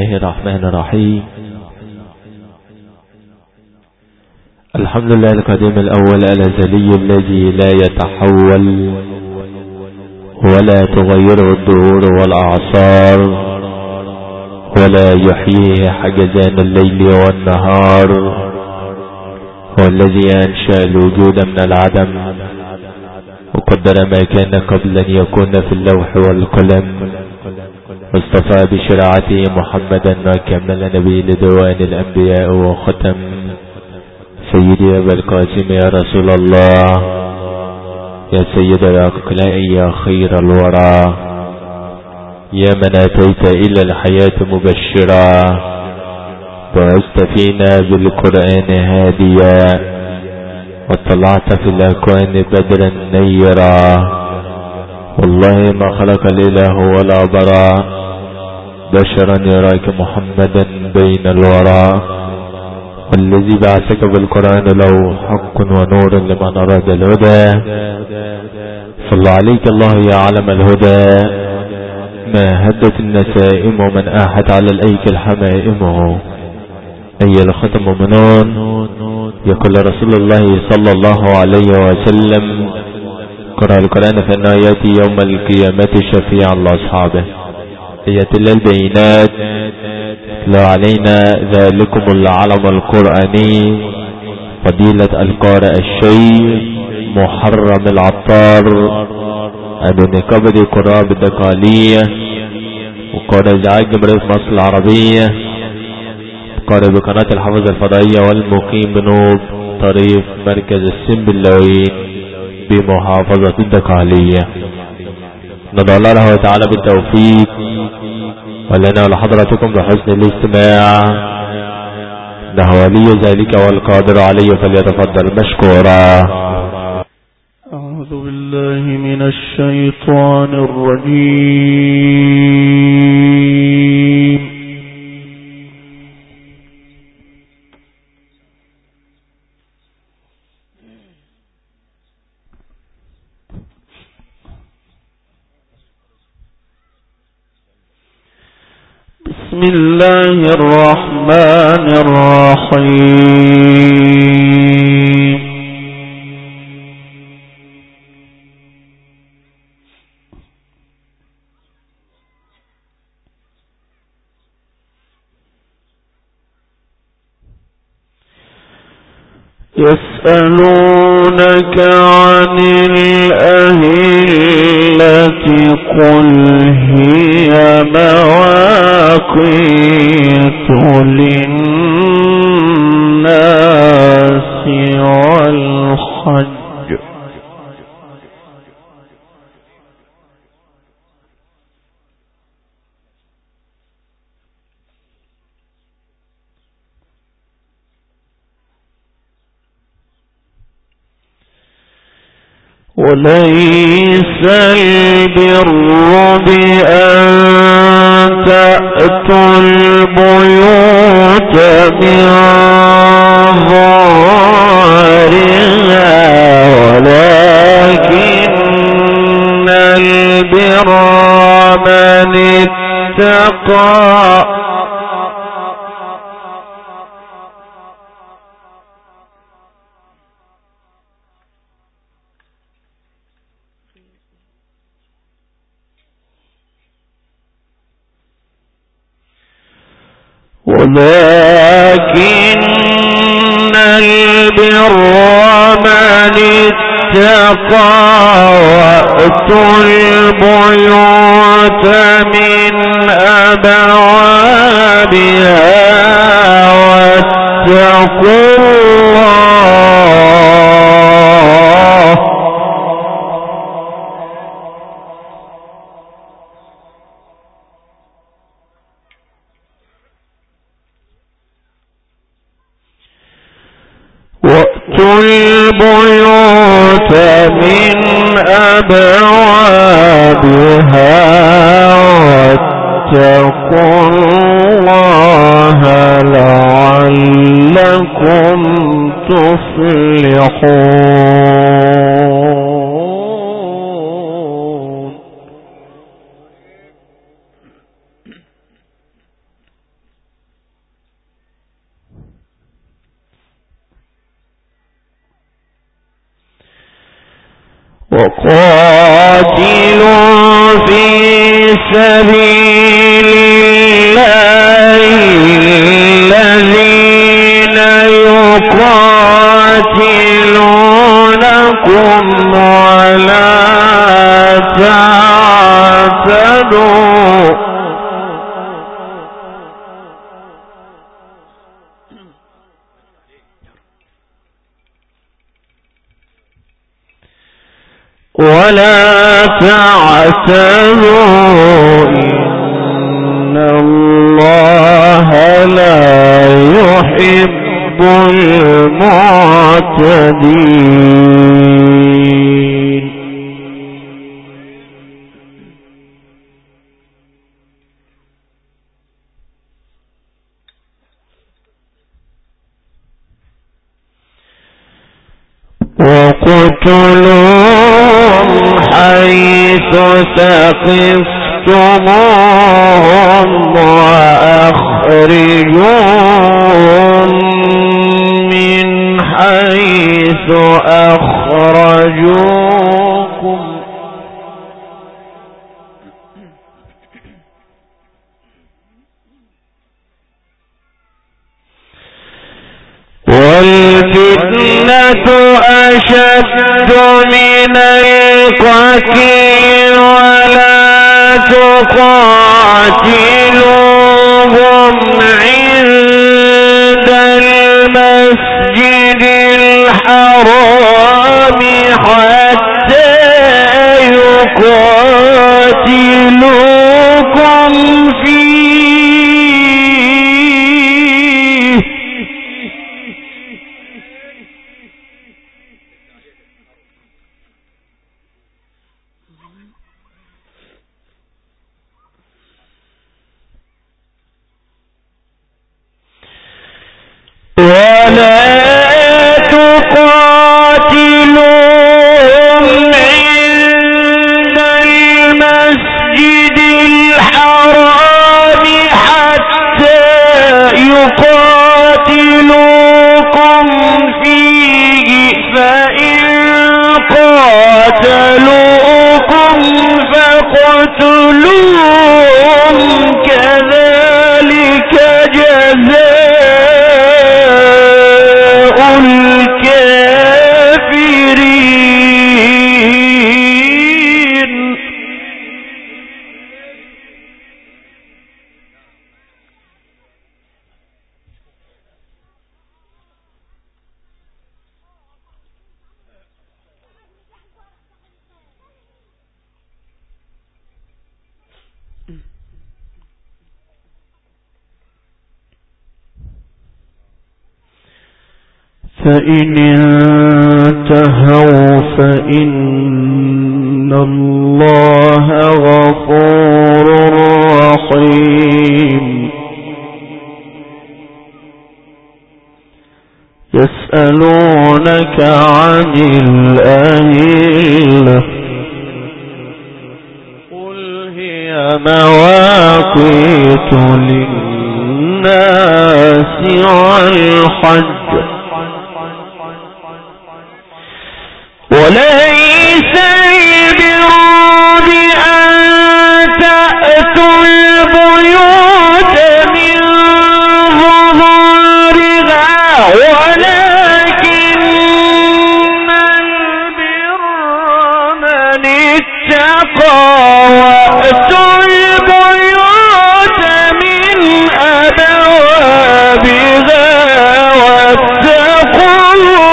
الرحمن الرحيم. الحمد لله القديم الأول الأزلي الذي لا يتحول ولا تغيره الدهور والأعصار ولا يحييه حجزان الليل والنهار. هو الذي أنشأ الوجود من العدم وقدر ما كان قبل أن يكون في اللوح والقلم، واصطفى بشرعته محمدا وكمل نبي لديوان الأنبياء وختم. سيدي أبا القاسم يا رسول الله، يا سيد الأقلاء، يا خير الورى، يا من أتيت إلى الحياة مبشرا، بعثت فينا بالقرآن هاديا، وطلعت في الأكوان بدرا نيرا. والله ما خلق الإله ولا برا بشرا يراك محمدا بين الورى. والذي بعثك بالقرآن له حق ونور لمن أراد الهدى. صلى عليك الله يا علم الهدى، ما هدت النسائم ومن آحت على الأيك الحمائمه. أي الختم منون يقول رسول الله صلى الله عليه وسلم: قرأ القرآن فإنه يأتي يوم القيامة شفيعا لأصحابه. آيات الله البينات لا علينا ذلكم العلم القرآني، فضيلة القارئ الشيخ محرم العطار ابن كبد قراب الدقالية، وقارئ زعاج جمهورية مصر العربية، قارئ بقناة الحافظ الفضائية، والمقيم بنوب طريق مركز السنبلاوين بمحافظة الدقالية. ندعو الله له تعالى بالتوفيق، ولنا ولحضرتكم بحسن الاستماع، انه ولي ذلك والقادر عليه، فليتفضل مشكورا. أعوذ بالله من الشيطان الرجيم. بسم الله الرحمن الرحيم. يسألونك عن الأهلة قل هي مواقيت للناس والحج، وليس البر بأن تأتوا البيوت من ظهورها، ولكن البر من اتقى. ولكن البر من اتقى وأتوا البيوت من أبوابها واتقوا الله. وَأْتُوا الْبُيُوتَ مِنْ أَبْوَابِهَا وَاتَّقُوا اللَّهَ لَعَلَّكُمْ تُفْلِحُونَ. وقاتلوا في سبيل الله الذين يقاتلونكم ولا تعتدوا إن الله لا يحب المعتدين. وقتلوهم حيث ثقفتموهم وأخرجوهم من حيث أخرجوكم والفتنة أشد من القتل ولا تقاتلوهم عند المسجد الحرام حتى يقاتلوكم فيه ولا تقاتلوهم عند المسجد الحرام حتى يقاتلوكم فيه فإن قاتلوكم فاقتلوهم كذلك جزاء الكافرين. فإن انتهوا فإن الله غفور رحيم. يسألونك عن الأهلة قل هي مواقيت للناس والحج وليس البر بأن تأتوا البيوت من ظهورها ولكن البر من اتقى وأتوا البيوت من أبوابها واتقوا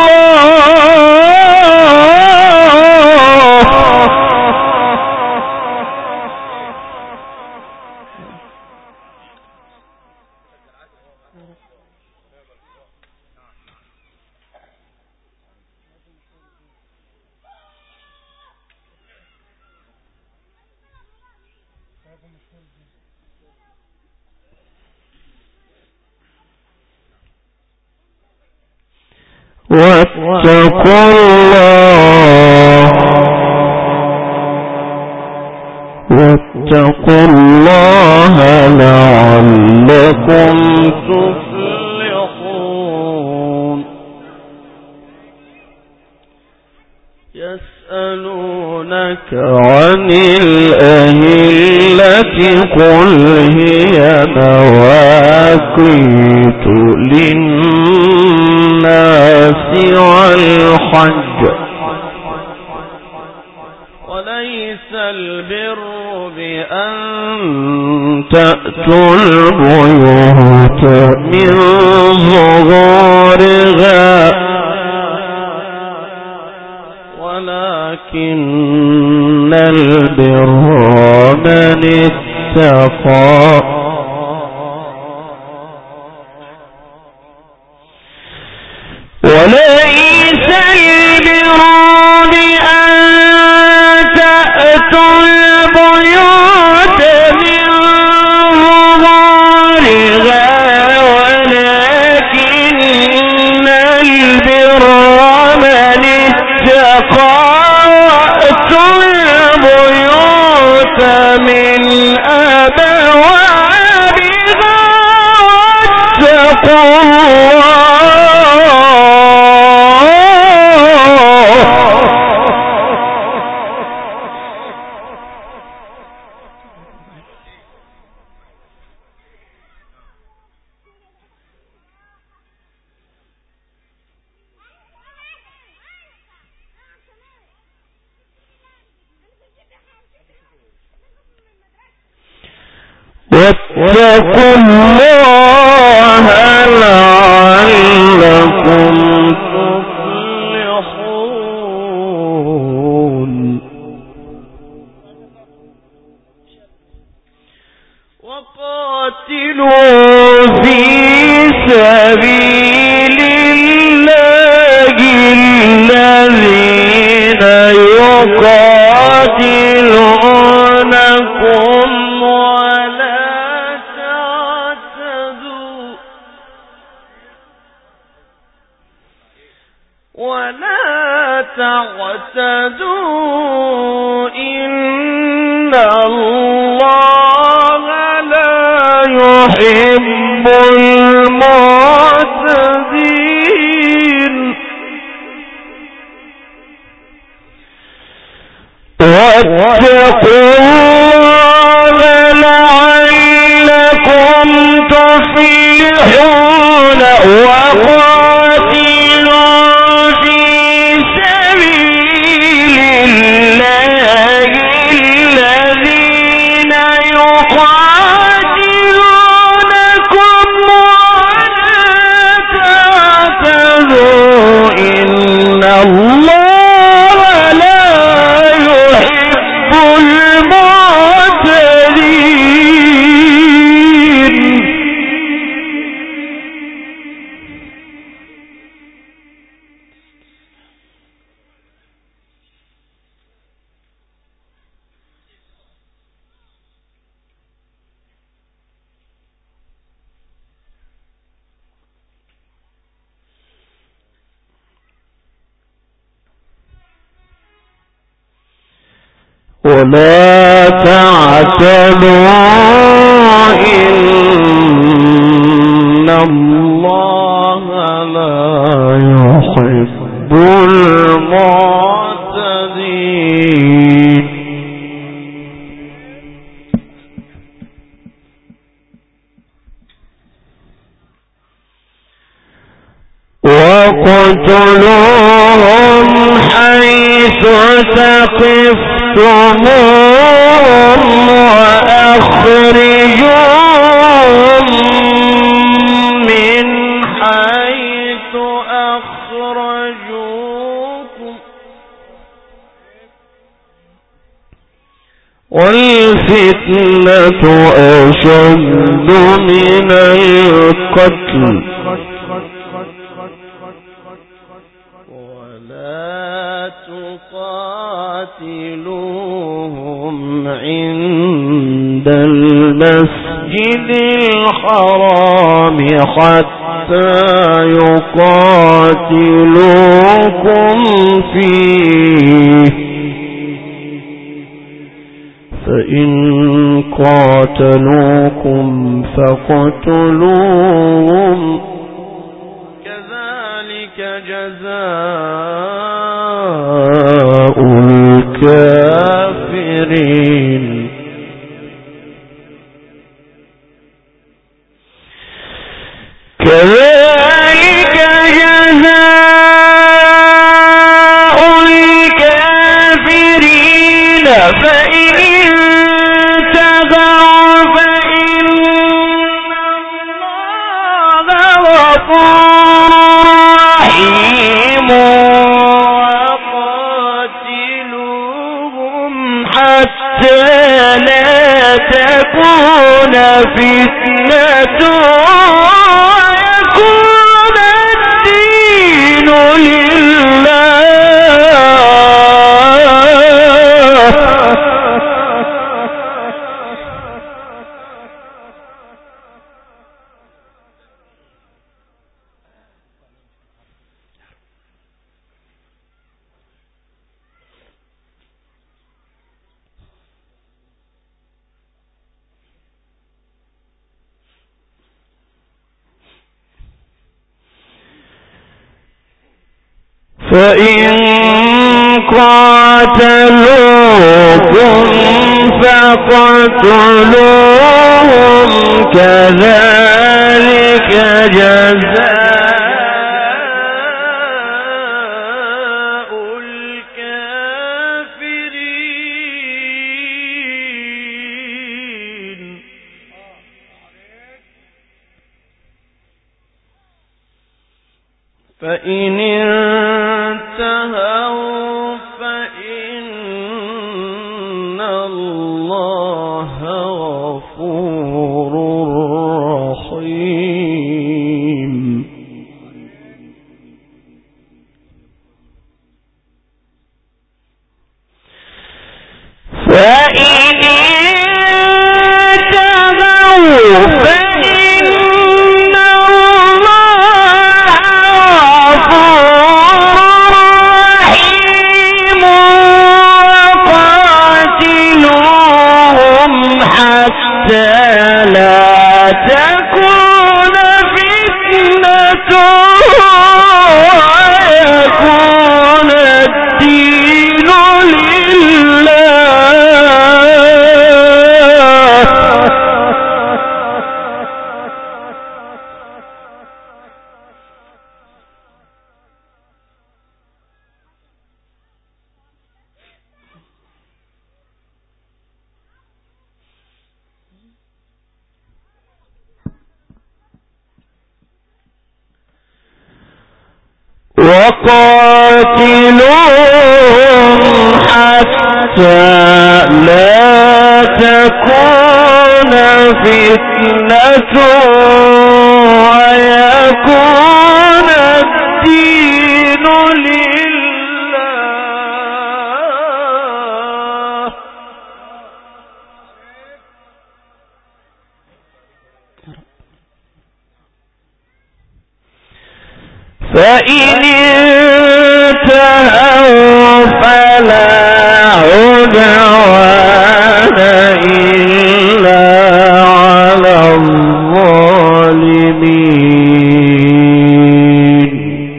واتقوا الله لعلكم تفلحون. يسألون الأهلة قل هي مواقيت للناس والحج وليس البر بأن تأتوا البيوت من ظهورها ولكن البر من اتقى وليس البر بأن تأتوا البيوت من ظهورها ولكن البر من اتقى وأتوا البيوت من أبوابها واتقوا واتقوا الله لعلكم تفلحون وقاتلوا في سبيل الله الذين يقاتلونكم ولا تعتدوا إن الله لا يحب المعتدين واتقوا الله لعلكم تفلحون ولا تعتدوا إن الله لا يحب المعتدين وقتلوهم حيث ثقفتموهم وأخرجوهم من حيث أخرجوكم والفتنة أشد من القتل ولا تقاتلوهم عند المسجد الحرام حتى يقاتلوكم فيه فإن قاتلوكم فاقتلوهم كذلك جزاء الكافرين الكافرين كذلك جزاء الكافرين فإن انتهوا فإن الله غفور رحيم وقاتلوهم حتى لا تكون فتنة ويكون الدين لله فإن قاتلوكم فاقتلوهم كذلك جزاء الكافرين فإن انتهوا فإن الله غفور رحيم فإن انتهوا فإن الله غفور رحيم وقاتلوهم حتى لا تكون فتنة ويكون الدين لله وقاتلوهم حتى لا تكون فتنة ويكون الدين لله فإن انتهوا فلا عدوان إلا على الظالمين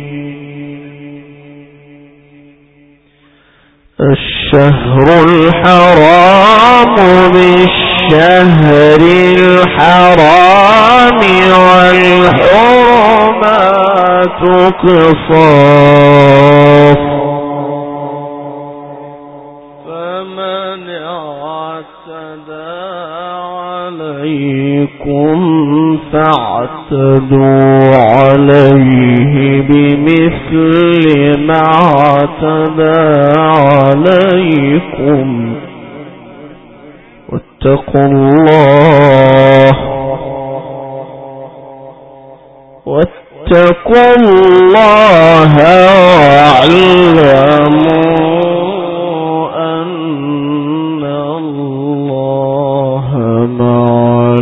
الشهر الحرام بالشهر الحرام والحرمات قصاص فمن اعتدى عليكم فاعتدوا عليه بمثل ما اعتدى عليكم واتقوا الله واعلموا أن الله مع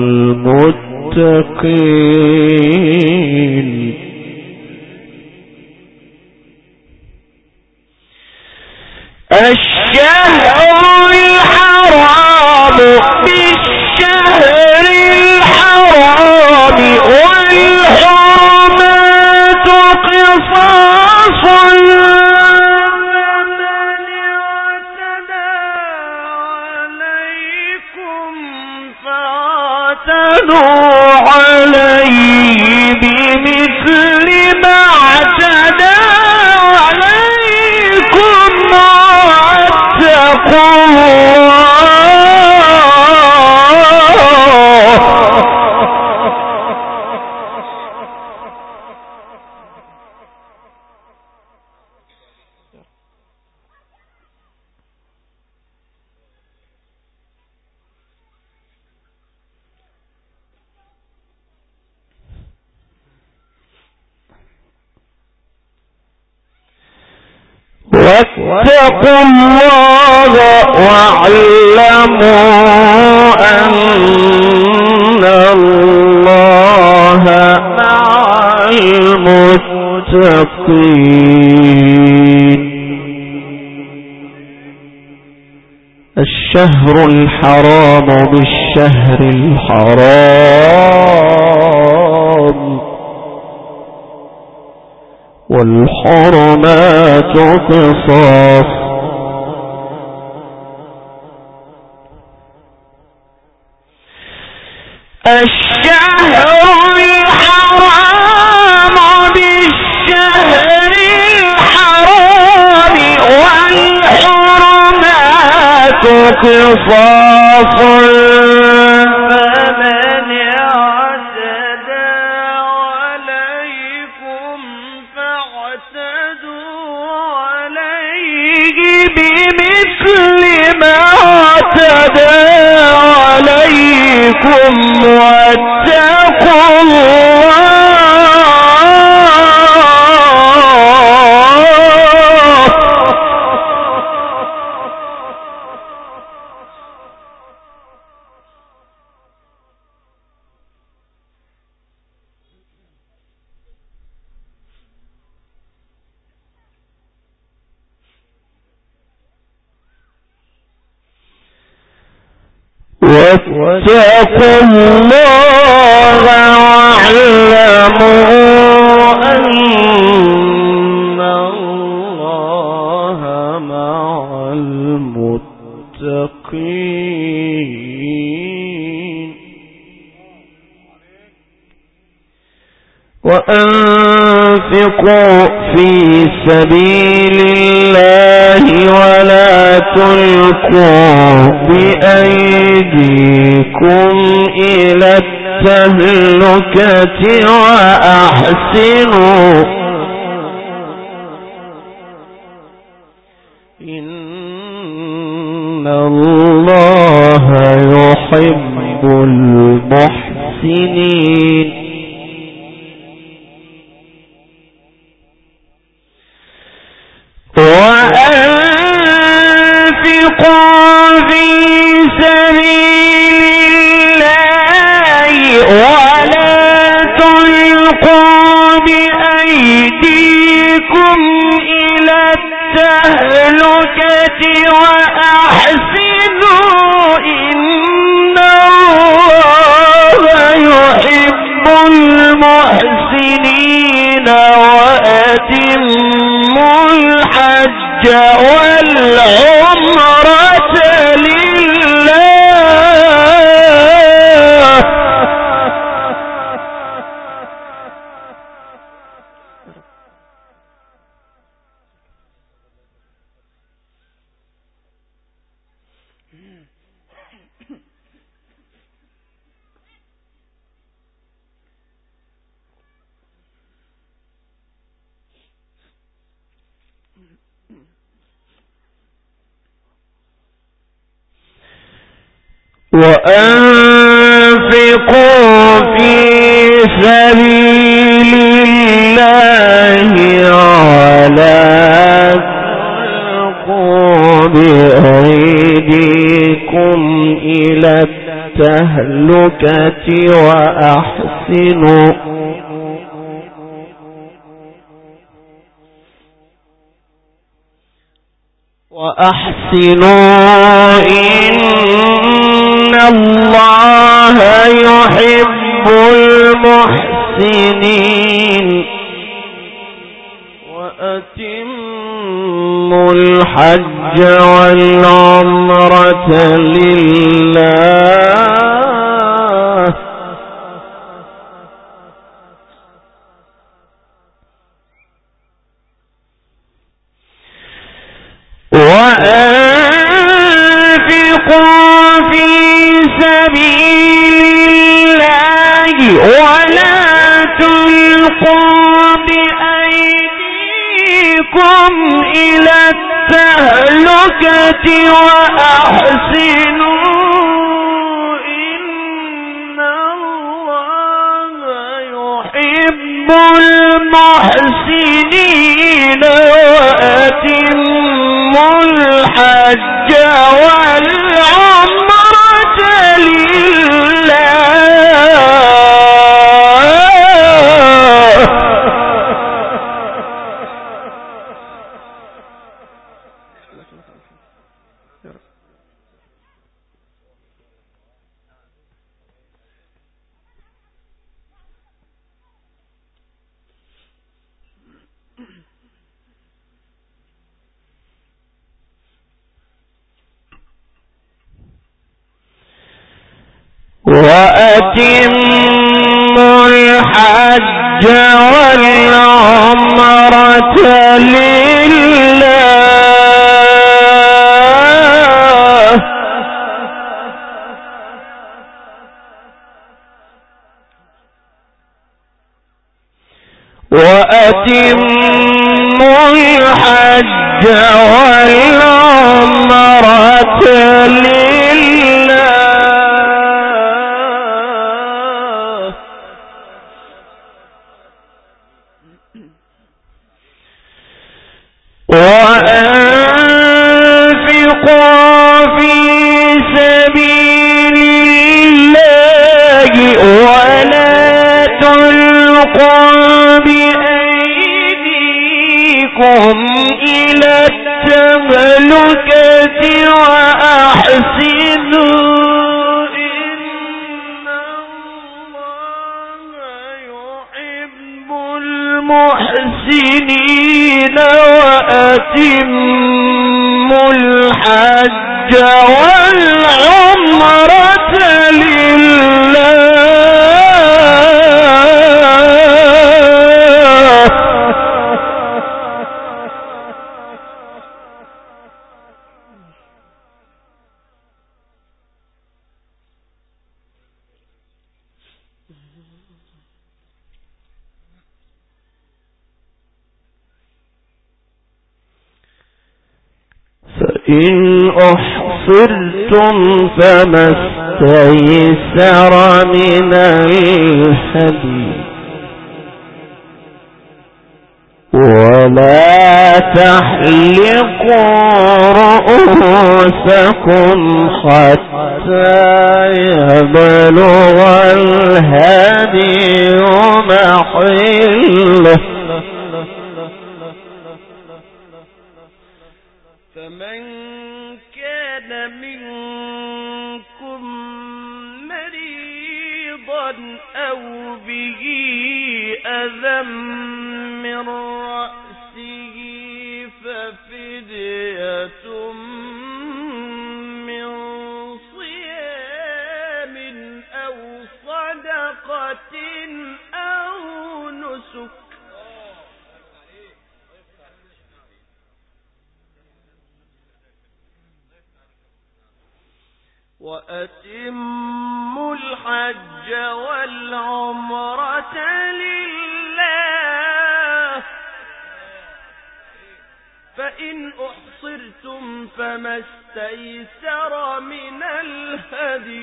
المتقين الشهر الحرام بالشهر الحرام والحرمات قصاص فمن اعتدى واتقوا الله واعلموا أن الله مع المتقين. الشهر الحرام بالشهر الحرام والحرمات قصاص. الشهر الحرام بالشهر الحرام والحرمات قصاص فمن اعتدى عليكم فاعتدوا عليه بمثل ما اعتدى عليكم واتقوا الله واتقوا الله واعلموا أن الله مع المتقين. وأنفقوا في سبيل الله ولا تلقوا بأيديكم إلى التهلكة وأحسنوا إن الله يحب المحسنين. وأنفقوا في سبيل الله ولا تلقوا بأيديكم إلى التهلكة وأحسنوا إن الله يحب المحسنين. وأتموا الحج والعمرة لله وأنفقوا في سبيل الله ولا تلقوا بأيديكم إلى التهلكة وأحسنوا إن الله يحب المحسنين. وأتموا الحج والعمرة لله وأنفقوا في سبيل الله ولا تلقوا بأيديكم إلى التهلكة وأحسنوا إن الله يحب المحسنين وأتموا الحج والعمرة لله. وأتموا الحج والعمرة لله. وأتموا الحج والعمرة لله. وأنفقوا في سبيل الله ولا تلقوا بأيديكم إلى التهلكة وأحسنوا إن الله يحب المحسنين. وأتموا الحج والعمرة لله. فإن أحصرتم فما استيسر من الهدي ولا تحلقوا رؤوسكم حتى يبلغ الهدي محله. فمن كان منكم مريضا أو به أذى من رأسه ففدية من صيام أو صدقة أو نسك. وأتموا الحج والعمرة لله. فإن أحصرتم فما استيسر من الهدي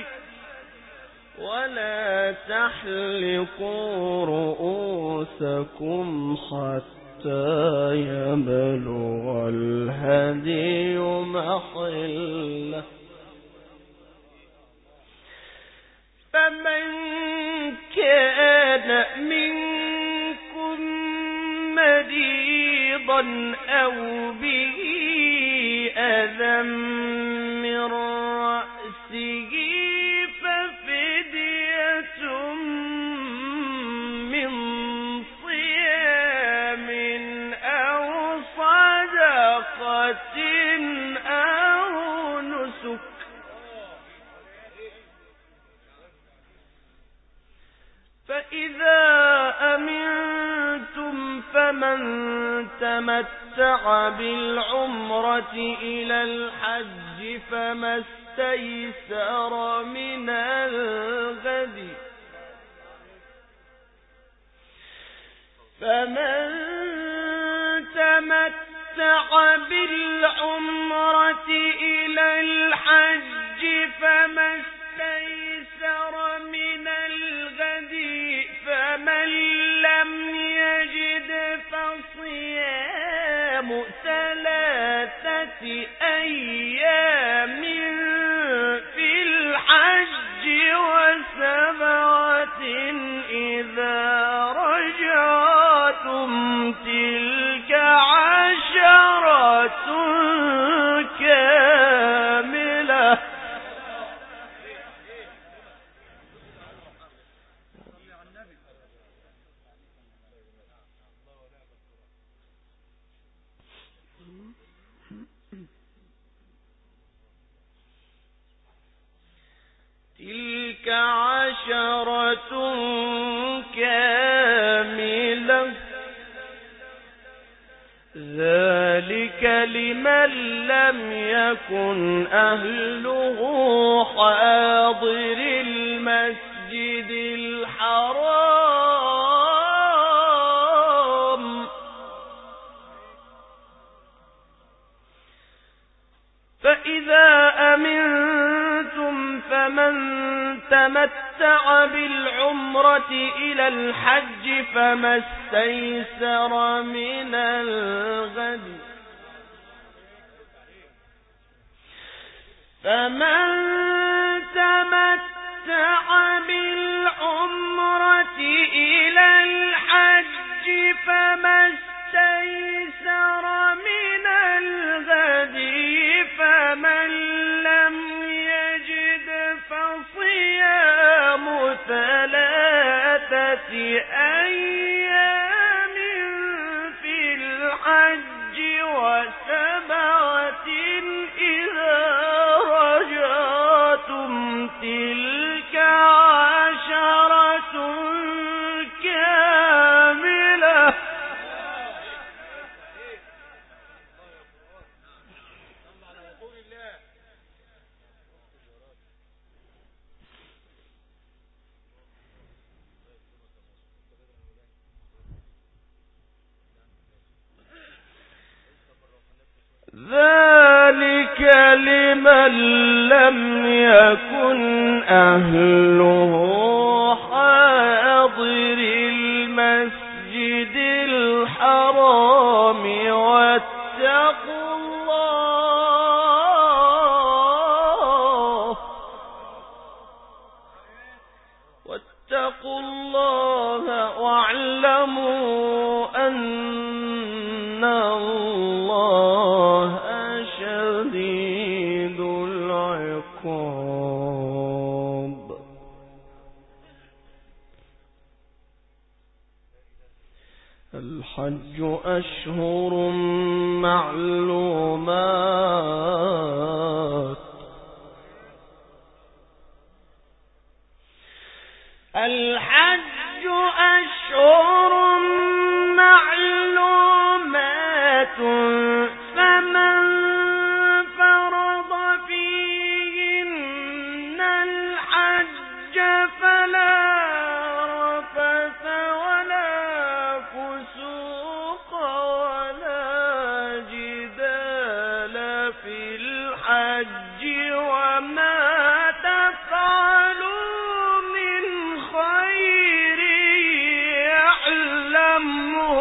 ولا تحلقوا رؤوسكم حتى يبلغ الهدي محله. فمن كان منكم مريضا أو به أذى من رأسه ففدية من صيام أو صدقة أو نسك. فإذا أمنتم فمن تمتع بالعمرة إلى الحج فما استيسر من الهدي. فمن تمتع بالعمرة إلى الحج فما استيسر من الهدي. فمن لم أيام في الحج و7 إذا رجعتم تلك 10 كاملة. تلك 10 كاملة ذلك لمن لم يكن أهله حاضر المسجد الحرام. فإذا أمنتم فمن تمتع بالعمرة إلى الحج فما استيسر من الهدي. فمن تمتع بالعمرة إلى الحج فما استيسر من الهدي فمن لم يجد فصيام 3 أيام في الحج و7 إذا رجعتم تلك 10 كاملة. ذلك لمن لم يكن أهله حاضر المسجد الحرام واتقوا الله واعلموا أن الله شديد العقاب. الحج أشهر معلومات. الحج أشهر معلومات فمن فرض فيهن الحج فلا رفث ولا فسوق ولا جدال في الحج وما تفعلوا من خير يعلمه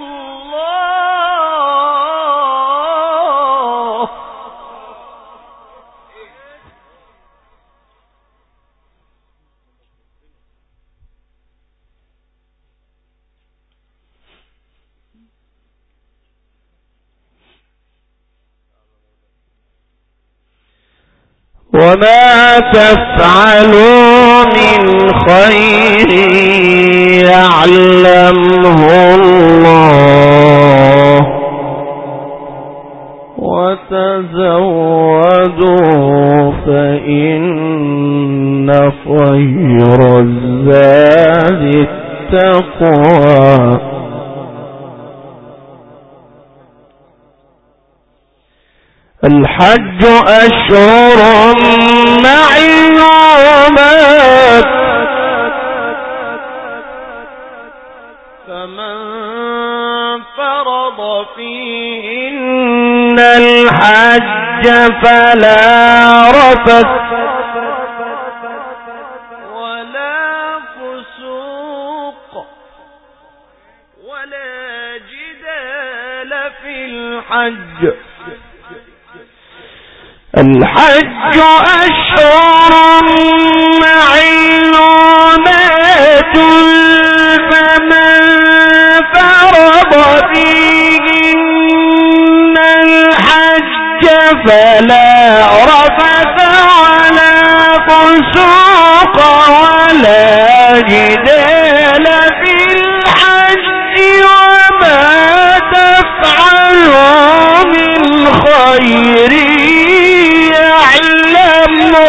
الله. وما تفعلوا من خير يعلمه الله وتزودوا فإن خير الزاد التقوى. الحج أشهر معلومات فمن فرض فيهن الحج فلا رفث ولا فسوق ولا جدال في الحج الحج أشهر معلومات فمن فرض فيهن الحج فلا رفث ولا فسوق ولا جدال في الحج وما تفعلوا من خير يعلمه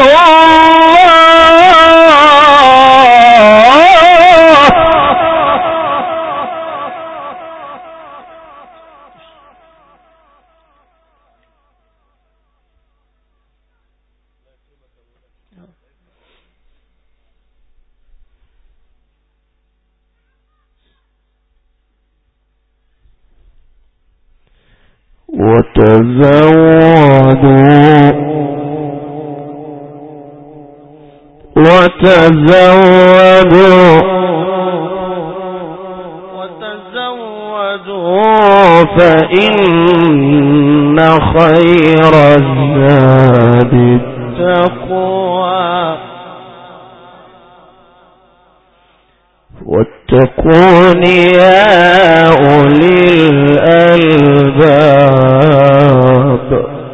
وتزودوا فإن خير الزاد التقوى واتقون يا أولي الألباب.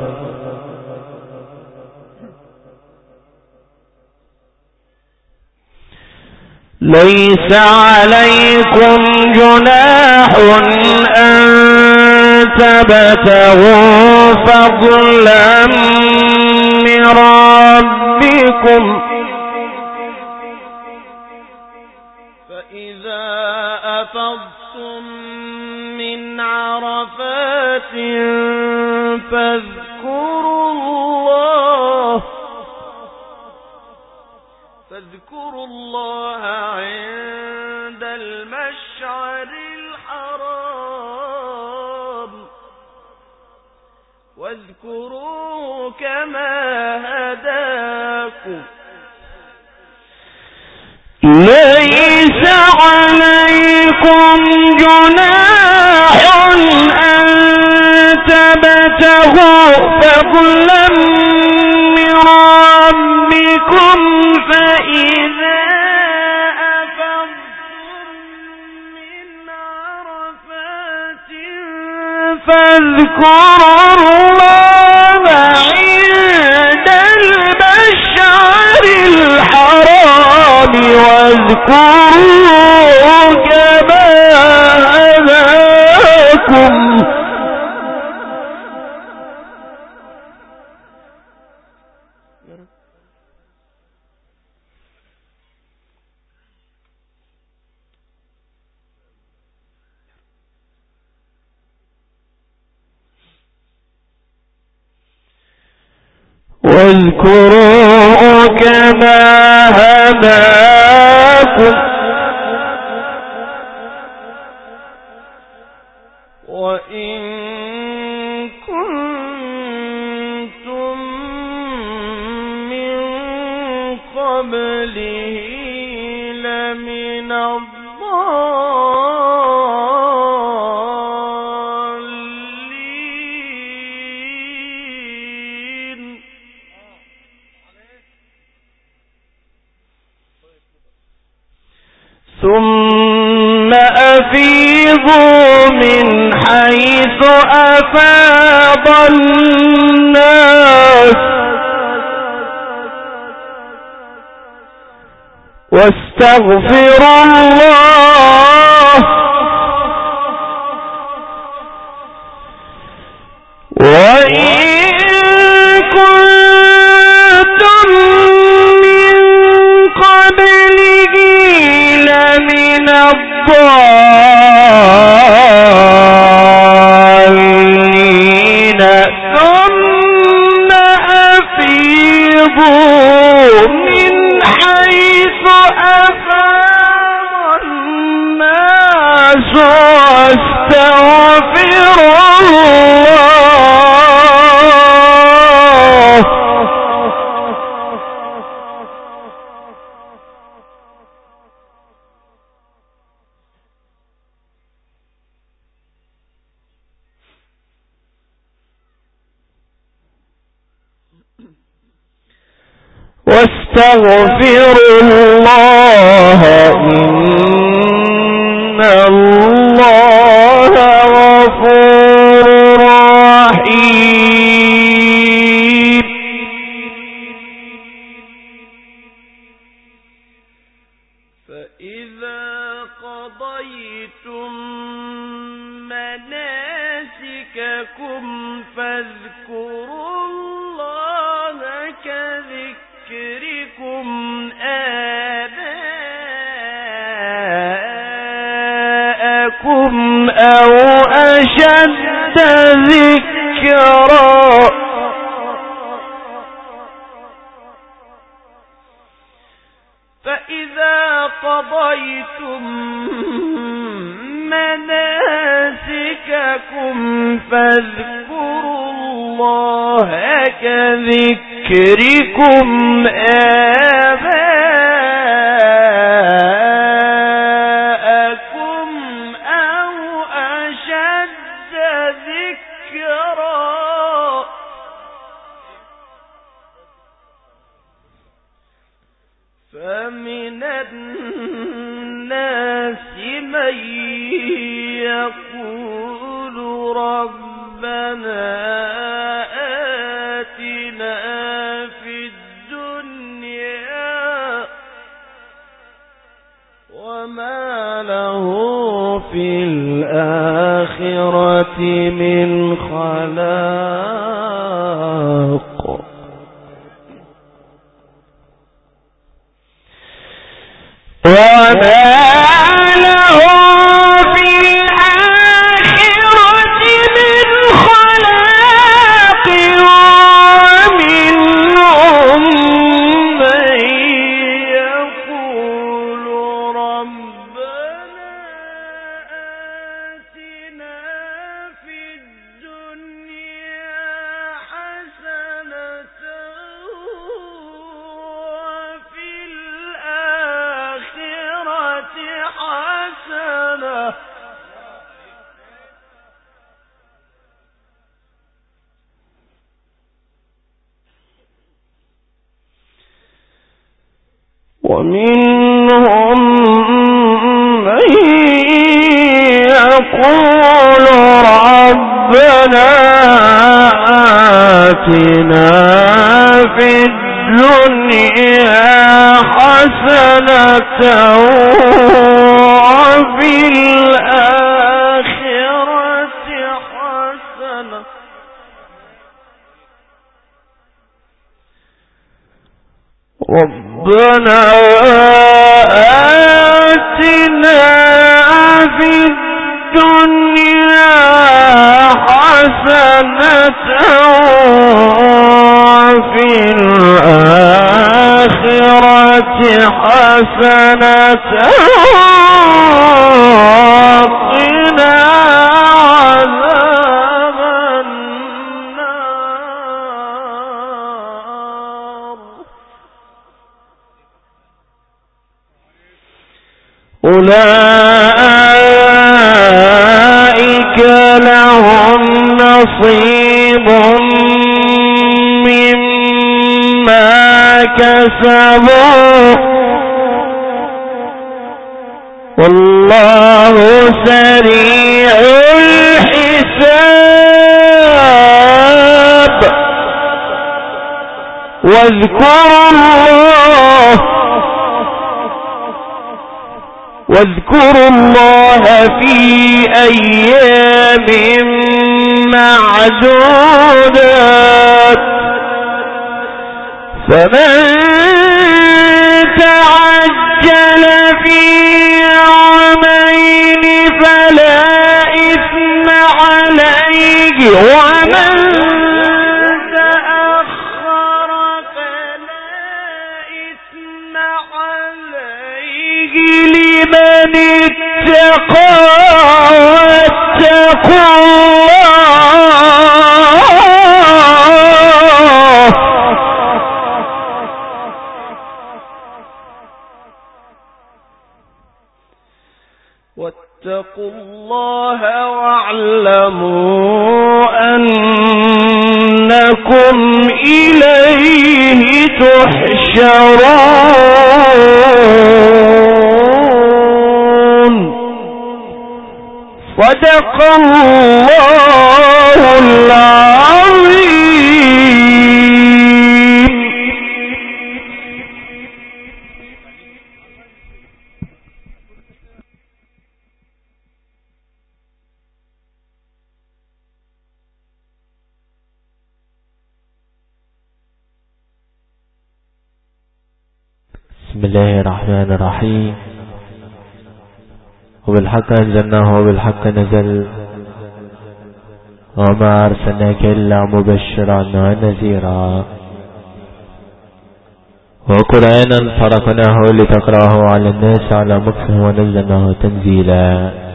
ليس عليكم جناح أن تبتغوا فضلا من ربكم فإذا أفضتم من عرفات فاذكروا الله عند المشعر الحرام واذكروا كما هداكم. ليس عليكم جناح أن تبتغوا فضلا من ربكم فإذا أفضتم من عرفات فاذكروا الله عند المشعر الحرام واذكروا كما هداكم. واذكروا كما هداكم وإن كنتم من قبله لمن الضالين. ثم أفيضوا من حيث أفاض الناس واستغفروا الله وإن كنتم من قبله لمن الضالين ثم أفيضوا من حيث أفاض الناس واستغفروا الله واستغفروا الله إن الله غفور رحيم. فإذا قضيتم مناسككم فاذكروا الله كذكركم آباءكم أو أشد ذكرا. فإذا قضيتم مناسككم فاذكروا الله كذكركم آباءكم أو أشد ذكرا. فمن الناس من يقول ربنا آتنا في الدنيا وما له في الآخرة من خلاق. وما له في الآخرة من خلاق. ومنهم من يقول ربنا آتنا في الدنيا حسنة وفي الآخرة حسنة ومنهم من يقول ربنا آتنا في الدنيا حسنة وفي الآخرة حسنة ربنا آتنا في الدنيا حسنة وفي الآخرة حسنة وقنا عذاب النار. أولئك لهم نصيب مما كسبوا والله سريع الحساب. واذكروا الله في أيام معدودات. فمن تعجل في يومين فلا إثم عليه ومن تأخر فلا إثم عليه لمن اتقى واتقوا الله واتقوا الله واعلموا أنكم أنكم إليه تحشرون. صدق الله العظيم. بسم الله الرحمن الرحيم. وبالحق أنزلناه وبالحق نزل وما أرسلناك إلا مبشرا ونذيرا وقرآنا فرقناه لتقرأه على الناس على مكث ونزلناه تنزيلا.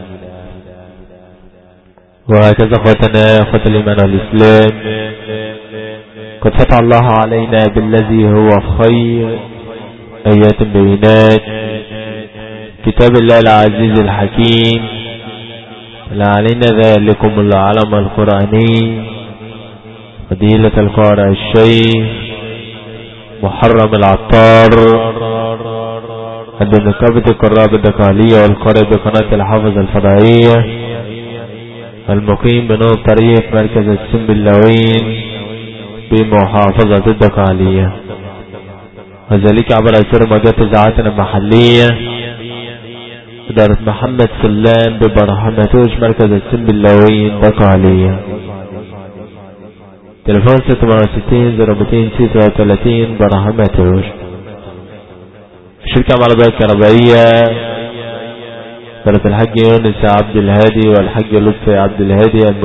وهكذا أخوتنا أخوة الإيمان والإسلام، قد فتح الله علينا بالذي هو خير آيات بينات كتاب الله العزيز الحكيم، لعلينا ذلكم العلم القرآني فضيلة القارئ الشيخ محرم العطار قد نقابة القراء الدقالية والقارئ بقناة الحافظ الفضائية المقيم بنور طريق مركز السنبلاوين بمحافظة الدقالية، وذلك عبر أثر موجات إذاعتنا المحلية إدارة محمد سلام ببرهمتوش مركز السنبلاوين دقالية. تليفون 660-0236 برهمتوش. شركة معرضات كهربائية إدارة الحاج يونس عبد الهادي والحاج لطفي عبد الهادي